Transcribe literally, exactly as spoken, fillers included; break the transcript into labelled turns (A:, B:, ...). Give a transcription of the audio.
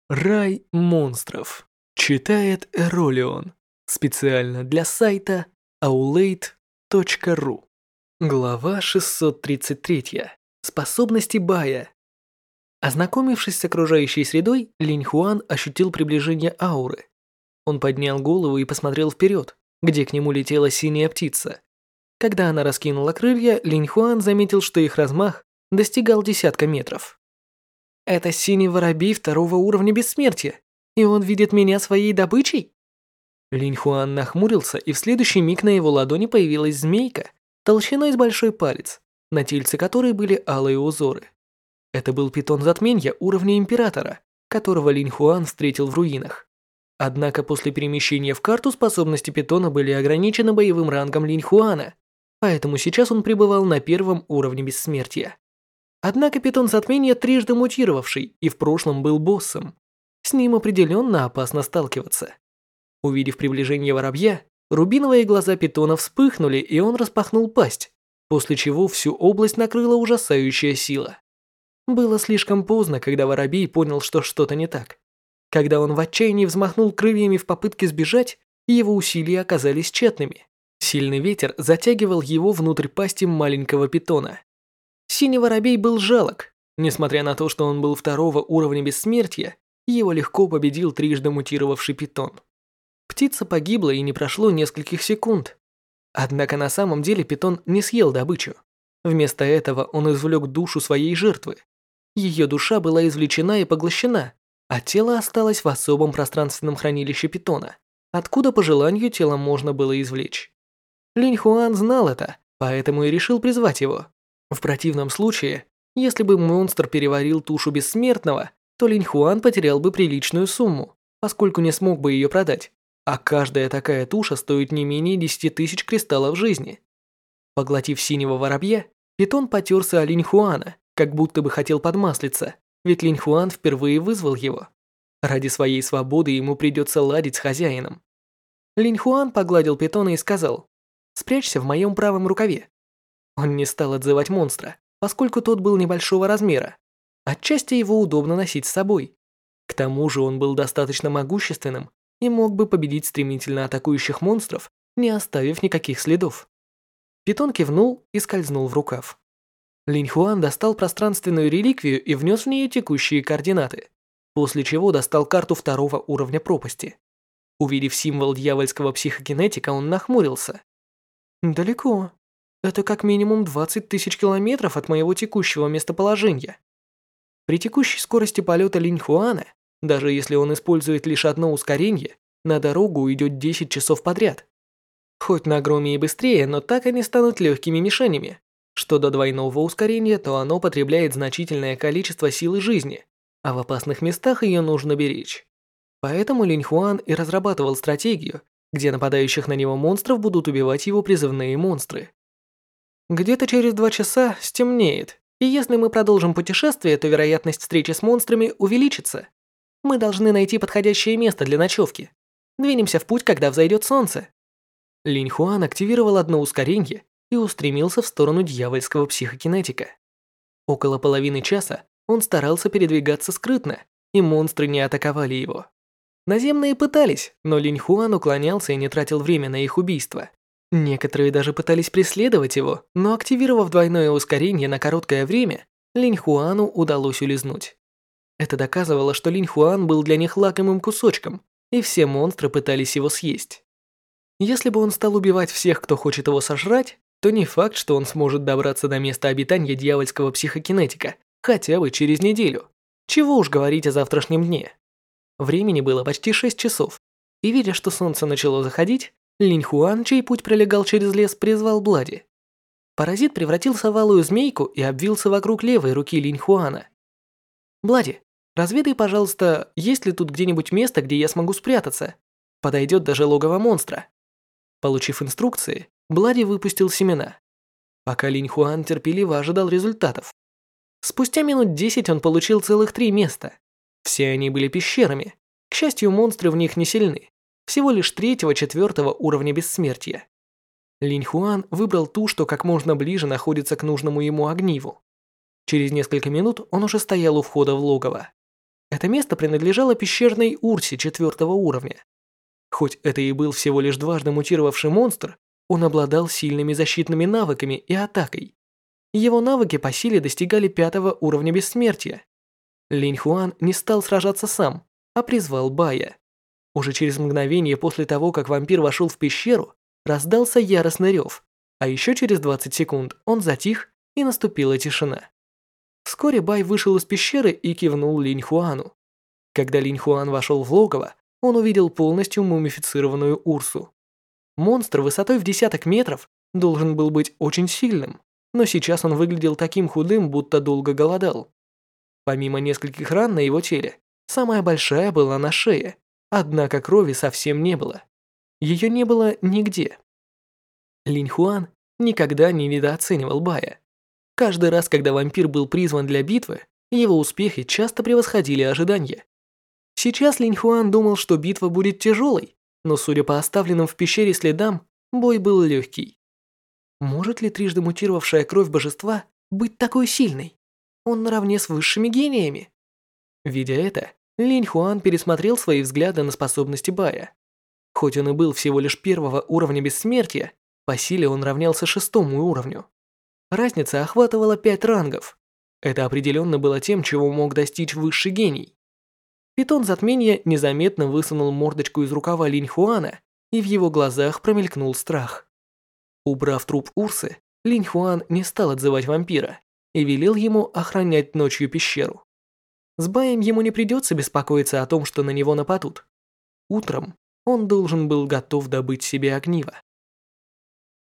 A: Рай монстров. Читает Эролион. Специально для сайта аулейт точка ру. Глава шестьсот тридцать три. Способности Бая. Ознакомившись с окружающей средой, Линь Хуан ощутил приближение ауры. Он поднял голову и посмотрел вперед, где к нему летела синяя птица. Когда она раскинула крылья, Линь Хуан заметил, что их размах достигал десятка метров. «Это синий воробей второго уровня бессмертия, и он видит меня своей добычей?» Линь Хуан нахмурился, и в следующий миг на его ладони появилась змейка, толщиной с большой палец, на тельце которой были алые узоры. Это был питон затменья уровня императора, которого Линь Хуан встретил в руинах. Однако после перемещения в карту способности питона были ограничены боевым рангом Линь Хуана, поэтому сейчас он пребывал на первом уровне бессмертия. Однако питон затмения трижды мутировавший и в прошлом был боссом. С ним определенно опасно сталкиваться. Увидев приближение воробья, рубиновые глаза питона вспыхнули, и он распахнул пасть, после чего всю область накрыла ужасающая сила. Было слишком поздно, когда воробей понял, что что-то не так. Когда он в отчаянии взмахнул крыльями в попытке сбежать, его усилия оказались тщетными. Сильный ветер затягивал его внутрь пасти маленького питона. Синий воробей был жалок. Несмотря на то, что он был второго уровня бессмертия, его легко победил трижды мутировавший питон. Птица погибла, и не прошло нескольких секунд. Однако на самом деле питон не съел добычу. Вместо этого он извлек душу своей жертвы. Ее душа была извлечена и поглощена, а тело осталось в особом пространственном хранилище питона, откуда по желанию тело можно было извлечь. Линь Хуан знал это, поэтому и решил призвать его. В противном случае, если бы монстр переварил тушу бессмертного, то Линь Хуан потерял бы приличную сумму, поскольку не смог бы ее продать, а каждая такая туша стоит не менее десяти тысяч кристаллов жизни. Поглотив синего воробья, питон потерся о Линь Хуана, как будто бы хотел подмаслиться, ведь Линь Хуан впервые вызвал его. Ради своей свободы ему придется ладить с хозяином. Линь Хуан погладил питона и сказал: «Спрячься в моем правом рукаве». Он не стал отзывать монстра, поскольку тот был небольшого размера. Отчасти его удобно носить с собой. К тому же он был достаточно могущественным и мог бы победить стремительно атакующих монстров, не оставив никаких следов. Питон кивнул и скользнул в рукав. Линь Хуан достал пространственную реликвию и внес в нее текущие координаты, после чего достал карту второго уровня пропасти. Увидев символ дьявольского психокинетика, он нахмурился. «Далеко. Это как минимум двадцать тысяч километров от моего текущего местоположения». При текущей скорости полета Линь Хуана, даже если он использует лишь одно ускорение, на дорогу уйдет десять часов подряд. Хоть на громе и быстрее, но так они станут легкими мишенями. Что до двойного ускорения, то оно потребляет значительное количество силы жизни, а в опасных местах ее нужно беречь. Поэтому Линь Хуан и разрабатывал стратегию, где нападающих на него монстров будут убивать его призывные монстры. Где-то через два часа стемнеет, и если мы продолжим путешествие, то вероятность встречи с монстрами увеличится. Мы должны найти подходящее место для ночевки. Двинемся в путь, когда взойдет солнце. Линь Хуан активировал одно ускорение и устремился в сторону дьявольского психокинетика. Около половины часа он старался передвигаться скрытно, и монстры не атаковали его. Наземные пытались, но Линь Хуан уклонялся и не тратил время на их убийство. Некоторые даже пытались преследовать его, но активировав двойное ускорение на короткое время, Линь Хуану удалось улизнуть. Это доказывало, что Линь Хуан был для них лакомым кусочком, и все монстры пытались его съесть. Если бы он стал убивать всех, кто хочет его сожрать, то не факт, что он сможет добраться до места обитания дьявольского психокинетика хотя бы через неделю. Чего уж говорить о завтрашнем дне. Времени было почти шесть часов, и видя, что солнце начало заходить, Линь Хуан, чей путь пролегал через лес, призвал Блади. Паразит превратился в алую змейку и обвился вокруг левой руки Линь Хуана. «Блади, разведай, пожалуйста, есть ли тут где-нибудь место, где я смогу спрятаться? Подойдет даже логово монстра». Получив инструкции, Блади выпустил семена. Пока Линь Хуан терпеливо ожидал результатов. Спустя минут десять он получил целых три места. Все они были пещерами. К счастью, монстры в них не сильны. Всего лишь третьего-четвертого уровня бессмертия. Линь Хуан выбрал ту, что как можно ближе находится к нужному ему огниву. Через несколько минут он уже стоял у входа в логово. Это место принадлежало пещерной Урсе четвертого уровня. Хоть это и был всего лишь дважды мутировавший монстр, он обладал сильными защитными навыками и атакой. Его навыки по силе достигали пятого уровня бессмертия. Линь Хуан не стал сражаться сам, а призвал Бая. Уже через мгновение после того, как вампир вошел в пещеру, раздался яростный рев, а еще через двадцать секунд он затих и наступила тишина. Вскоре Бай вышел из пещеры и кивнул Линь Хуану. Когда Линь Хуан вошел в логово, он увидел полностью мумифицированную Урсу. Монстр высотой в десяток метров должен был быть очень сильным, но сейчас он выглядел таким худым, будто долго голодал. Помимо нескольких ран на его теле, самая большая была на шее, однако крови совсем не было. Ее не было нигде. Линь Хуан никогда не недооценивал Бая. Каждый раз, когда вампир был призван для битвы, его успехи часто превосходили ожидания. Сейчас Линь Хуан думал, что битва будет тяжелой, но судя по оставленным в пещере следам, бой был легкий. Может ли трижды мутировавшая кровь божества быть такой сильной? Он наравне с высшими гениями. Видя это, Линь Хуан пересмотрел свои взгляды на способности Бая. Хоть он и был всего лишь первого уровня бессмертия, по силе он равнялся шестому уровню. Разница охватывала пять рангов. Это определенно было тем, чего мог достичь высший гений. Питон затмения незаметно высунул мордочку из рукава Линь Хуана, и в его глазах промелькнул страх. Убрав труп Урсы, Линь Хуан не стал отзывать вампира и велел ему охранять ночью пещеру. С Баем ему не придется беспокоиться о том, что на него нападут. Утром он должен был готов добыть себе огниво.